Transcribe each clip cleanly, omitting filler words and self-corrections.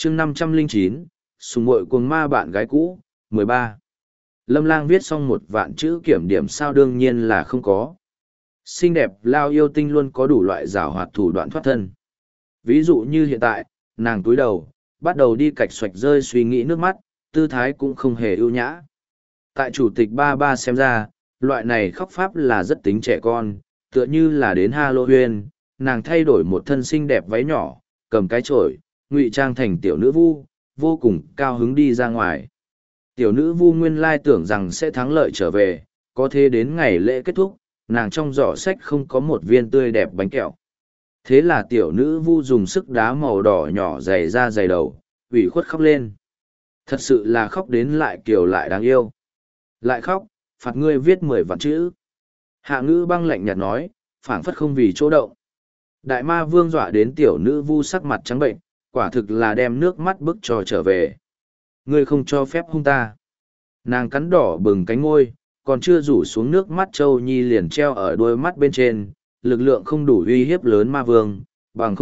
chương 509, sùng muội cuồng ma bạn gái cũ, 13. Lâm Lang viết xong 1.000.000 chữ kiểm điểm sao đương nhiên là không có. Xinh đẹp lao yêu tinh luôn có đủ loại giảo hoạt thủ đoạn thoát thân. Ví dụ như hiện tại, nàng túi đầu, bắt đầu đi cạch xoạch rơi suy nghĩ nước mắt, tư thái cũng không hề ưu nhã. Tại chủ tịch ba ba xem ra, loại này khóc pháp là rất tính trẻ con, tựa như là đến Halloween, nàng thay đổi một thân xinh đẹp váy nhỏ, cầm cái chổi, ngụy trang thành tiểu nữ vu, vô cùng cao hứng đi ra ngoài. Tiểu nữ vu nguyên lai tưởng rằng sẽ thắng lợi trở về, có thế đến ngày lễ kết thúc, nàng trong giỏ sách không có một viên tươi đẹp bánh kẹo. Thế là tiểu nữ vu dùng sức đá màu đỏ nhỏ dày ra dày đầu, ủy khuất khóc lên. Thật sự là khóc đến lại kiều lại đáng yêu. Lại khóc, phạt ngươi viết 10.000 chữ. Hạ Ngữ Băng lạnh nhạt nói, phảng phất không vì chỗ động. Đại ma vương dọa đến tiểu nữ vu sắc mặt trắng bệnh, quả thực là đem nước mắt bức cho trở về. Ngươi không cho phép hung ta. Nàng cắn đỏ bừng cánh ngôi, còn chưa rủ xuống nước mắt Châu Nhi liền treo ở đôi mắt bên trên, lực lượng không đủ uy hiếp lớn ma vương, bằng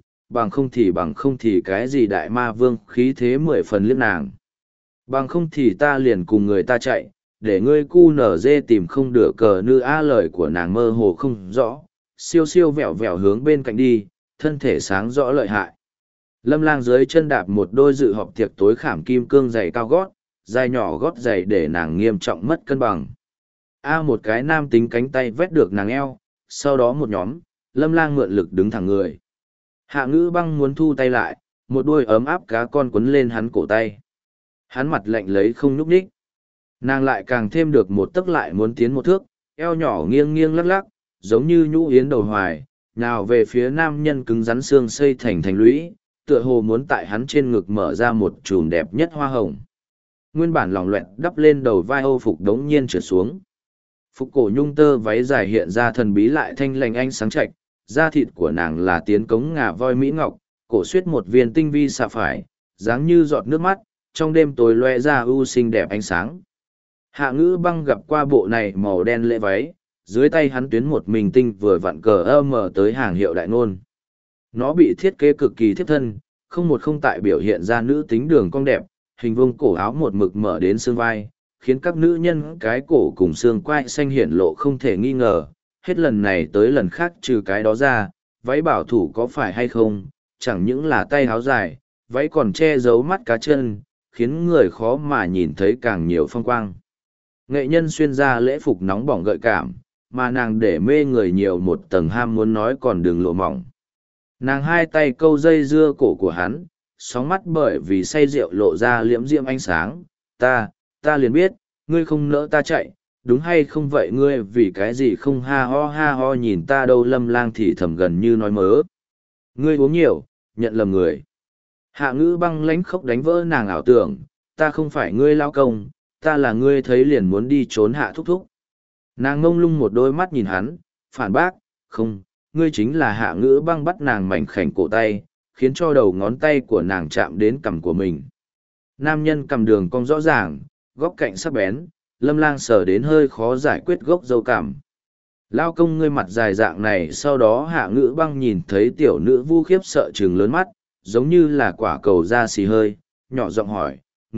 không thì cái gì đại ma vương khí thế 10 phần liếc nàng. Bằng không thì ta liền cùng người ta chạy, để ngươi cu nở dê tìm không được cờ nữ a lời của nàng mơ hồ không rõ, siêu siêu vẹo vẹo hướng bên cạnh đi, thân thể sáng rõ lợi hại. Lâm Lang dưới chân đạp một đôi dự họp tiệc tối khảm kim cương giày cao gót, dài nhỏ gót giày để nàng nghiêm trọng mất cân bằng. Một cái nam tính cánh tay vét được nàng eo, sau đó một nhóm, Lâm Lang mượn lực đứng thẳng người. Hạ Ngữ Băng muốn thu tay lại, một đôi ấm áp cá con quấn lên hắn cổ tay. Hắn mặt lạnh lấy không nhúc nhích. Nàng lại càng thêm được một tấc lại muốn tiến một thước, eo nhỏ nghiêng nghiêng lắc lắc, giống như nhũ yến đầu hoài, nào về phía nam nhân cứng rắn xương xây thành lũy, tựa hồ muốn tại hắn trên ngực mở ra một chùm đẹp nhất hoa hồng. Nguyên bản lòng loẹt đắp lên đầu vai Âu phục đống nhiên trượt xuống. Phục cổ nhung tơ váy dài hiện ra thần bí lại thanh lành ánh sáng chạch, da thịt của nàng là tiến cống ngà voi mỹ ngọc, cổ xuyết một viên tinh vi xạ phải, dáng như giọt nước mắt, trong đêm tối loe ra ưu xinh đẹp ánh sáng. Hạ Ngữ Băng gặp qua bộ này màu đen lễ váy, dưới tay hắn tuyến một mình tinh vừa vặn cờ mở tới hàng hiệu đại nôn. Nó bị thiết kế cực kỳ thiếp thân, không tại biểu hiện ra nữ tính đường cong đẹp, hình vuông cổ áo một mực mở đến xương vai, khiến các nữ nhân cái cổ cùng xương quai xanh hiển lộ không thể nghi ngờ. Hết lần này tới lần khác trừ cái đó ra, váy bảo thủ có phải hay không, chẳng những là tay áo dài, váy còn che giấu mắt cá chân, khiến người khó mà nhìn thấy càng nhiều phong quang. Nghệ nhân xuyên ra lễ phục nóng bỏng gợi cảm, mà nàng để mê người nhiều một tầng ham muốn nói còn đừng lộ mỏng. Nàng hai tay câu dây dưa cổ của hắn, sóng mắt bởi vì say rượu lộ ra liễm diễm ánh sáng. Ta liền biết, ngươi không nỡ ta chạy, đúng hay không vậy ngươi vì cái gì không ha ho nhìn ta đâu. Lâm Lang thì thầm gần như nói mớ. Ngươi uống nhiều, nhận lầm người. Hạ Ngữ Băng lánh khóc đánh vỡ nàng ảo tưởng, ta không phải ngươi lao công, ta là ngươi thấy liền muốn đi trốn Hạ thúc thúc. Nàng ngông lung một đôi mắt nhìn hắn, phản bác, không, ngươi chính là. Hạ Ngữ Băng bắt nàng mảnh khảnh cổ tay, khiến cho đầu ngón tay của nàng chạm đến cằm của mình. Nam nhân cằm đường cong rõ ràng, góc cạnh sắc bén, Lâm Lang sờ đến hơi khó giải quyết gốc râu cằm. Lao công ngươi mặt dài dạng này. Sau đó Hạ Ngữ Băng nhìn thấy tiểu nữ vu khiếp sợ trừng lớn mắt, giống như là quả cầu da xì hơi, nhỏ giọng hỏi,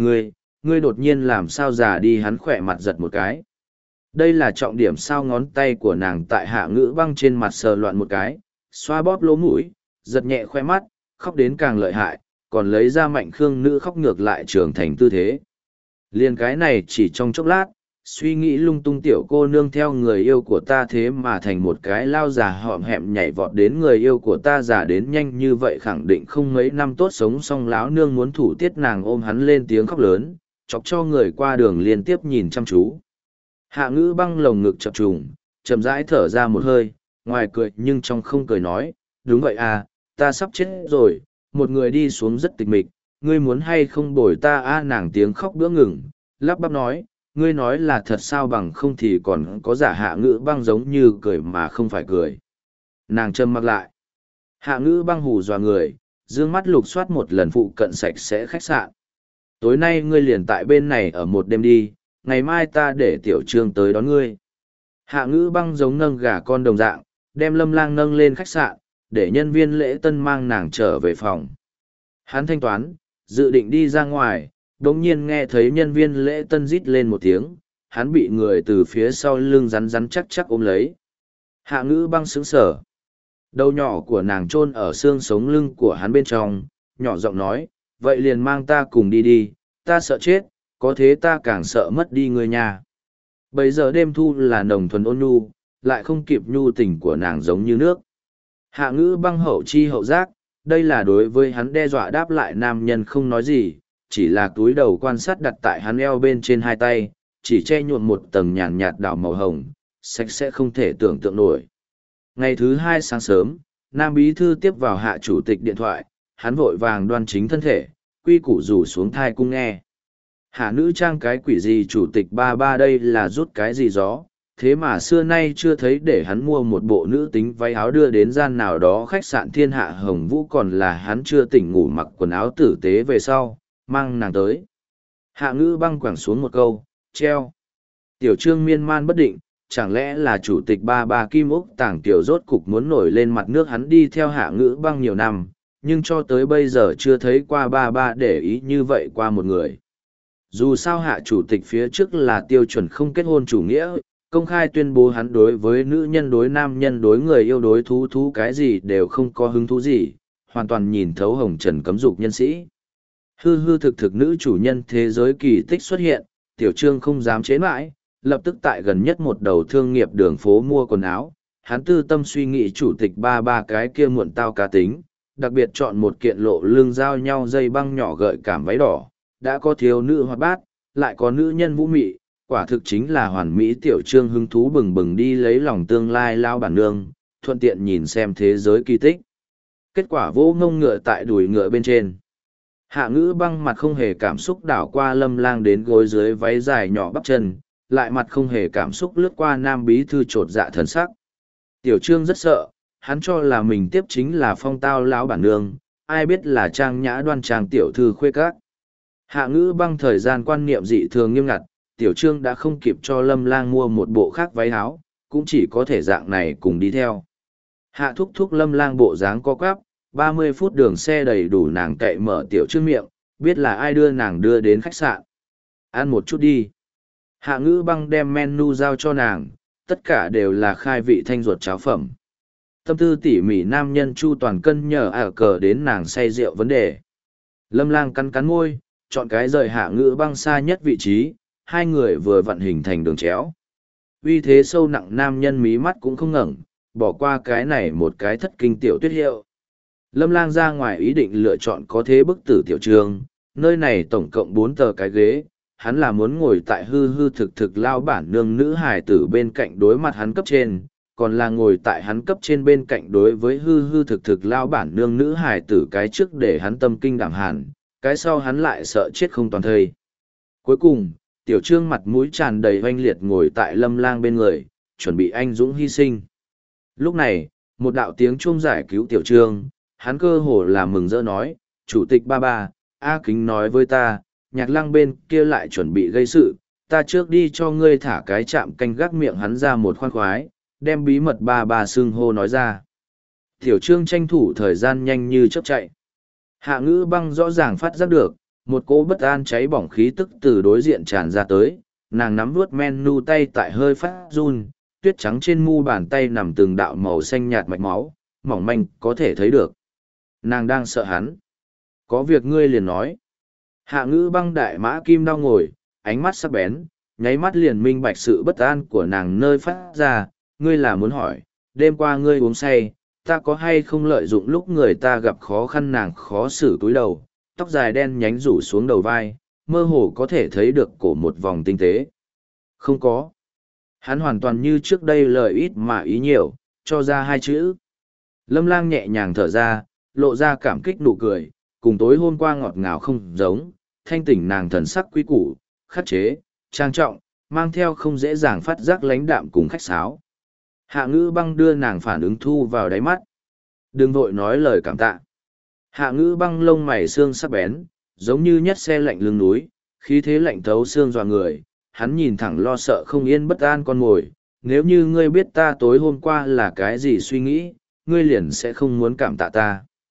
ngươi đột nhiên làm sao già đi. Hắn khỏe mặt giật một cái. Đây là trọng điểm sao. Ngón tay của nàng tại Hạ Ngữ Băng trên mặt sờ loạn một cái, xoa bóp lỗ mũi, giật nhẹ khoe mắt, khóc đến càng lợi hại, còn lấy ra mạnh khương nữ khóc ngược lại trưởng thành tư thế. Liên cái này chỉ trong chốc lát, suy nghĩ lung tung tiểu cô nương theo người yêu của ta thế mà thành một cái lao già họm hẹm nhảy vọt đến người yêu của ta già đến nhanh như vậy, khẳng định không mấy năm tốt sống. Xong láo nương muốn thủ tiết nàng ôm hắn lên tiếng khóc lớn, chọc cho người qua đường liên tiếp nhìn chăm chú. Hạ Ngữ Băng lồng ngực chập trùng, chậm rãi thở ra một hơi, ngoài cười nhưng trong không cười nói, đúng vậy à, ta sắp chết rồi, một người đi xuống rất tịch mịch, ngươi muốn hay không bồi ta. Nàng tiếng khóc bữa ngừng, lắp bắp nói, ngươi nói là thật sao, bằng không thì còn có giả. Hạ Ngữ Băng giống như cười mà không phải cười. Nàng trầm mặc lại. Hạ Ngữ Băng hù dọa người, dương mắt lục soát một lần phụ cận sạch sẽ khách sạn. Tối nay ngươi liền tại bên này ở một đêm đi, ngày mai ta để tiểu trương tới đón ngươi. Hạ Ngữ Băng giống nâng gà con đồng dạng, đem Lâm Lang nâng lên khách sạn, để nhân viên lễ tân mang nàng trở về phòng. Hắn thanh toán, dự định đi ra ngoài, đống nhiên nghe thấy nhân viên lễ tân rít lên một tiếng, hắn bị người từ phía sau lưng rắn rắn chắc chắc ôm lấy. Hạ ngữ băng sững sờ. Đầu nhỏ của nàng chôn ở xương sống lưng của hắn bên trong, nhỏ giọng nói, vậy liền mang ta cùng đi đi, ta sợ chết, có thế ta càng sợ mất đi người nhà. Bây giờ đêm thu là nồng thuần ôn nhu, lại không kịp nhu tình của nàng giống như nước. Hạ ngữ băng hậu chi hậu giác, đây là đối với hắn đe dọa đáp lại nam nhân không nói gì, chỉ là túi đầu quan sát đặt tại hắn eo bên trên hai tay, chỉ che nhuộm một tầng nhàn nhạt đào màu hồng, sạch sẽ không thể tưởng tượng nổi. Ngày thứ hai sáng sớm, Nam Bí Thư tiếp vào hạ chủ tịch điện thoại, hắn vội vàng đoan chính thân thể, quy củ rủ xuống thai cung nghe. Hạ nữ trang cái quỷ gì chủ tịch ba ba đây là rút cái gì gió, thế mà xưa nay chưa thấy để hắn mua một bộ nữ tính váy áo đưa đến gian nào đó khách sạn Thiên Hạ Hồng Vũ, còn là hắn chưa tỉnh ngủ mặc quần áo tử tế về sau, mang nàng tới. Hạ ngữ băng quẳng xuống một câu, treo. Tiểu trương miên man bất định, chẳng lẽ là chủ tịch ba ba Kim Úc Tàng Tiểu rốt cục muốn nổi lên mặt nước. Hắn đi theo hạ ngữ băng nhiều năm, nhưng cho tới bây giờ chưa thấy qua ba ba để ý như vậy qua một người. Dù sao hạ chủ tịch phía trước là tiêu chuẩn không kết hôn chủ nghĩa, công khai tuyên bố hắn đối với nữ nhân đối nam nhân đối người yêu đối thú cái gì đều không có hứng thú gì, hoàn toàn nhìn thấu hồng trần cấm dục nhân sĩ. Hư hư thực thực nữ chủ nhân thế giới kỳ tích xuất hiện, tiểu trương không dám chế mãi, lập tức tại gần nhất một đầu thương nghiệp đường phố mua quần áo. Hắn tư tâm suy nghĩ chủ tịch ba ba cái kia muộn tao cá tính, đặc biệt chọn một kiện lộ lưng giao nhau dây băng nhỏ gợi cảm váy đỏ, đã có thiếu nữ hoạt bát, lại có nữ nhân vũ mị, quả thực chính là hoàn mỹ. Tiểu trương hứng thú bừng bừng đi lấy lòng tương lai lao bản nương, thuận tiện nhìn xem thế giới kỳ tích. Kết quả vỗ ngông ngựa tại đùi ngựa bên trên. Hạ ngữ băng mặt không hề cảm xúc đảo qua Lâm Lang đến gối dưới váy dài nhỏ bắp chân, lại mặt không hề cảm xúc lướt qua Nam Bí Thư trột dạ thần sắc. Tiểu trương rất sợ, hắn cho là mình tiếp chính là phong tao lão bản nương, ai biết là trang nhã đoan trang tiểu thư khuê các. Hạ ngữ băng thời gian quan niệm dị thường nghiêm ngặt, tiểu trương đã không kịp cho Lâm Lang mua một bộ khác váy áo, cũng chỉ có thể dạng này cùng đi theo. Hạ thúc thúc Lâm Lang bộ dáng co quắp, 30 phút đường xe đầy đủ nàng cậy mở tiểu trương miệng, biết là ai đưa nàng đưa đến khách sạn. Ăn một chút đi. Hạ ngữ băng đem menu giao cho nàng, tất cả đều là khai vị thanh ruột cháo phẩm. Tâm tư tỉ mỉ nam nhân chu toàn cân nhờ cờ đến nàng say rượu vấn đề. Lâm Lang cắn cắn môi, chọn cái rời hạ ngữ băng xa nhất vị trí, hai người vừa vặn hình thành đường chéo. Uy thế sâu nặng nam nhân mí mắt cũng không ngẩng, bỏ qua cái này một cái thất kinh tiểu tuyết hiệu. Lâm Lang ra ngoài ý định lựa chọn có thế bức tử tiểu trường, nơi này tổng cộng 4 tờ cái ghế, hắn là muốn ngồi tại hư hư thực thực lao bản nương nữ hài tử bên cạnh đối mặt hắn cấp trên, còn là ngồi tại hắn cấp trên bên cạnh đối với hư hư thực thực lao bản nương nữ hài tử cái trước để hắn tâm kinh đảm hàn, cái sau hắn lại sợ chết không toàn thây. Cuối cùng, tiểu trương mặt mũi tràn đầy oanh liệt ngồi tại Lâm Lang bên người, chuẩn bị anh dũng hy sinh. Lúc này, một đạo tiếng chuông giải cứu tiểu trương, hắn cơ hồ là mừng rỡ nói, chủ tịch ba ba, A Kính nói với ta, Nhạc Lăng bên kia lại chuẩn bị gây sự, ta trước đi cho ngươi thả cái chạm canh gác miệng hắn ra một khoan khoái, đem bí mật ba ba xưng hô nói ra. Tiểu trương tranh thủ thời gian nhanh như chớp chạy. Hạ ngữ băng rõ ràng phát giác được, một cỗ bất an cháy bỏng khí tức từ đối diện tràn ra tới, nàng nắm vuốt menu tay tại hơi phát run, tuyết trắng trên mu bàn tay nằm từng đạo màu xanh nhạt mạch máu, mỏng manh có thể thấy được. Nàng đang sợ hắn. Có việc ngươi liền nói. Hạ ngữ băng đại mã kim đau ngồi, ánh mắt sắc bén, nháy mắt liền minh bạch sự bất an của nàng nơi phát ra, ngươi là muốn hỏi, đêm qua ngươi uống say, ta có hay không lợi dụng lúc người ta gặp khó khăn. Nàng khó xử cúi đầu, tóc dài đen nhánh rủ xuống đầu vai, mơ hồ có thể thấy được cổ một vòng tinh tế. Không có. Hắn hoàn toàn như trước đây lời ít mà ý nhiều, cho ra hai chữ. Lâm Lang nhẹ nhàng thở ra, lộ ra cảm kích nụ cười, cùng tối hôm qua ngọt ngào không giống, thanh tỉnh nàng thần sắc quý củ, khắc chế, trang trọng, mang theo không dễ dàng phát giác lãnh đạm cùng khách sáo. Hạ ngữ băng đưa nàng phản ứng thu vào đáy mắt. Đừng vội nói lời cảm tạ. Hạ ngữ băng lông mày xương sắc bén, giống như nhất xe lạnh lưng núi, khí thế lạnh thấu xương dọa người. Hắn nhìn thẳng lo sợ không yên bất an con mồi. Nếu như ngươi biết ta tối hôm qua là cái gì suy nghĩ, ngươi liền sẽ không muốn cảm tạ ta.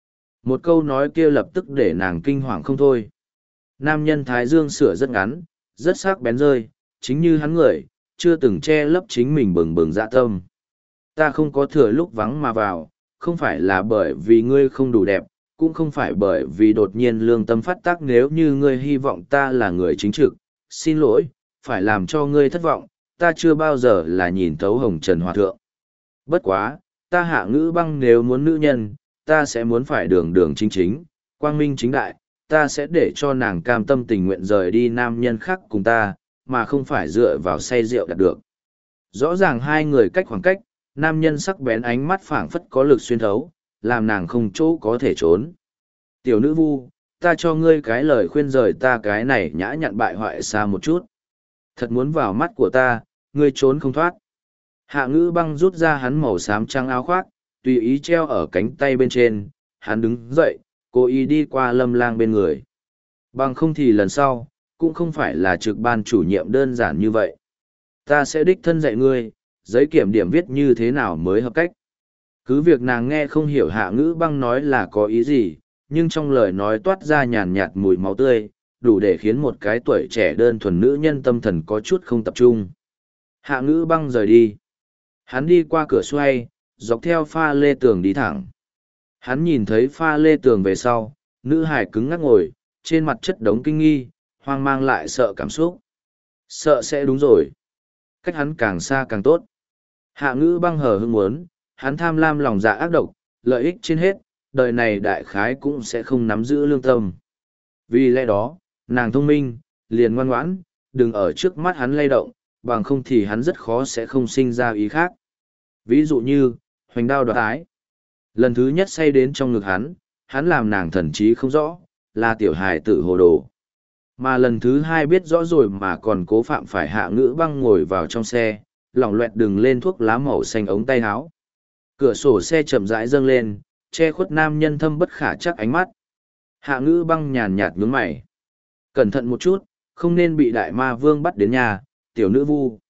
Một câu nói kia lập tức để nàng kinh hoàng không thôi. Nam nhân thái dương sửa rất ngắn, rất sắc bén rơi, chính như hắn người, chưa từng che lấp chính mình bừng bừng dạ tâm. Ta không có thừa lúc vắng mà vào, không phải là bởi vì ngươi không đủ đẹp, cũng không phải bởi vì đột nhiên lương tâm phát tác nếu như ngươi hy vọng ta là người chính trực. Xin lỗi, phải làm cho ngươi thất vọng, ta chưa bao giờ là nhìn thấu hồng trần hòa thượng. Bất quá, ta Hạ Ngữ Băng nếu muốn nữ nhân, ta sẽ muốn phải đường đường chính chính, quang minh chính đại, ta sẽ để cho nàng cam tâm tình nguyện rời đi nam nhân khác cùng ta, mà không phải dựa vào say rượu đạt được. Rõ ràng hai người cách khoảng cách, nam nhân sắc bén ánh mắt phảng phất có lực xuyên thấu, làm nàng không chỗ có thể trốn. Tiểu nữ vu, ta cho ngươi cái lời khuyên rời ta cái này nhã nhặn bại hoại xa một chút. Thật muốn vào mắt của ta, ngươi trốn không thoát. Hạ Ngữ Băng rút ra hắn màu xám trắng áo khoác, tùy ý treo ở cánh tay bên trên, hắn đứng dậy, cố ý đi qua Lâm Lang bên người. Bằng không thì lần sau, cũng không phải là trực ban chủ nhiệm đơn giản như vậy. Ta sẽ đích thân dạy ngươi, giấy kiểm điểm viết như thế nào mới hợp cách. Cứ việc nàng nghe không hiểu Hạ Ngữ Băng nói là có ý gì, nhưng trong lời nói toát ra nhàn nhạt mùi máu tươi, đủ để khiến một cái tuổi trẻ đơn thuần nữ nhân tâm thần có chút không tập trung. Hạ Ngữ Băng rời đi. Hắn đi qua cửa xoay, dọc theo pha lê tường đi thẳng. Hắn nhìn thấy pha lê tường về sau, nữ hải cứng ngắc ngồi, trên mặt chất đống kinh nghi, hoang mang lại sợ cảm xúc. Sợ sẽ đúng rồi. Cách hắn càng xa càng tốt. Hạ Ngữ Băng hờ hững muốn, hắn tham lam lòng dạ ác độc, lợi ích trên hết, đời này đại khái cũng sẽ không nắm giữ lương tâm. Vì lẽ đó, nàng thông minh, liền ngoan ngoãn, đừng ở trước mắt hắn lay động, bằng không thì hắn rất khó sẽ không sinh ra ý khác. Ví dụ như, hoành đao đoạt ái. Lần thứ nhất say đến trong ngực hắn làm nàng thần trí không rõ, là tiểu hài tử hồ đồ. Mà lần thứ hai biết rõ rồi mà còn cố phạm phải Hạ Ngữ Băng ngồi vào trong xe, lỏng loẹt đừng lên thuốc lá màu xanh ống tay áo. Cửa sổ xe chậm rãi dâng lên, che khuất nam nhân thâm bất khả chắc ánh mắt. Hạ Ngữ Băng nhàn nhạt nhướng mày. Cẩn thận một chút, không nên bị đại ma vương bắt đến nhà, tiểu nữ vu.